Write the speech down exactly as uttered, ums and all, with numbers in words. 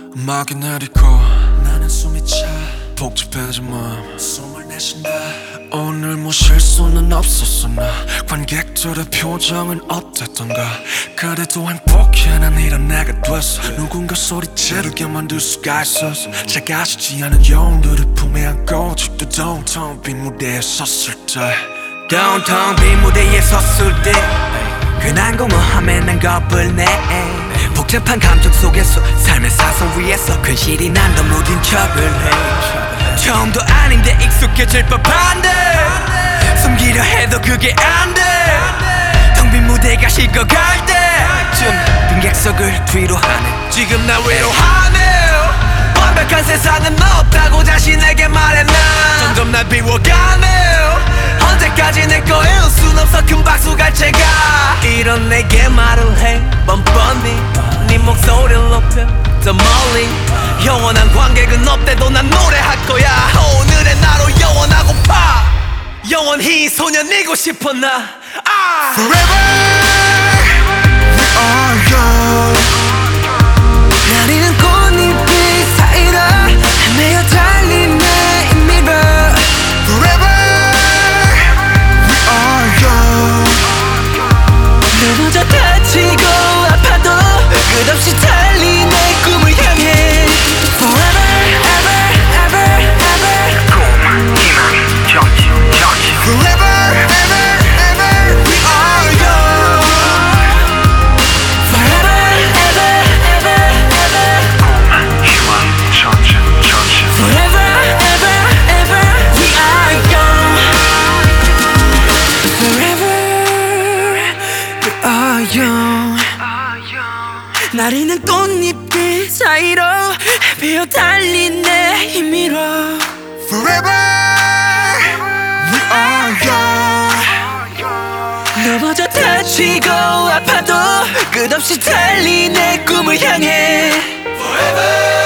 음악이 내리고 나는 숨이 차 복잡해진 마음 숨을 내쉰다. 오늘 뭐 실수는 없었으나 관객들의 표정은 어땠던가. 그래도 행복해 난 이런 내가 됐어. 누군가 소리 지르게 만들 수가 있었어. 작아지지 않은 영웅들을 품에 안고 아직도 downtown 빈 무대에 섰을 때 downtown 빈 무대에 섰을 때 그 난공허함에 난 겁을 내. 복잡한 감정 속에서 삶의 사선 위에서 근실이 난더 무딘 척을 해. 처음도 아닌데 익숙해질 법한데 숨기려 해도 그게 안돼. 텅 빈 무대가 식어갈 때쯤 빈객석을 뒤로 하네. 지금 나 외로워하네. 완벽한 세상은 없다고 자신에게 말해. 난 점점 날 비워가네. 언제까지 내 거일 순 없어. 큰 박수 갈 채가 이런 내게 말을 해 뻔뻔히. 네 목소리를 높여 더 멀리. 영원한 관객은 없대도 난 노래할 거야. 오늘의 나로 영원하고파. 영원히 소년이고 싶어 나. 아! Forever we are young. 나리는 꽃잎이 사이로 헤매어 달린 내 미러. Forever we are young. 넘어져 다치고 아파도 끝없이 달린 내 꿈을 향해. Forever, ever, ever, ever. 꿈, 희망, 정치, 정치. Forever ever ever we are young. Forever, ever, ever, ever. 꿈, 희망, 정치, 정치. Forever, ever, ever, we are young. Forever, we are young. 나리는 꽃잎들 사이로 헤매어 달린 내 힘으로. Forever we are young. 넘어져 다치고 아파도 끝없이 달린 내 꿈을 향해. Forever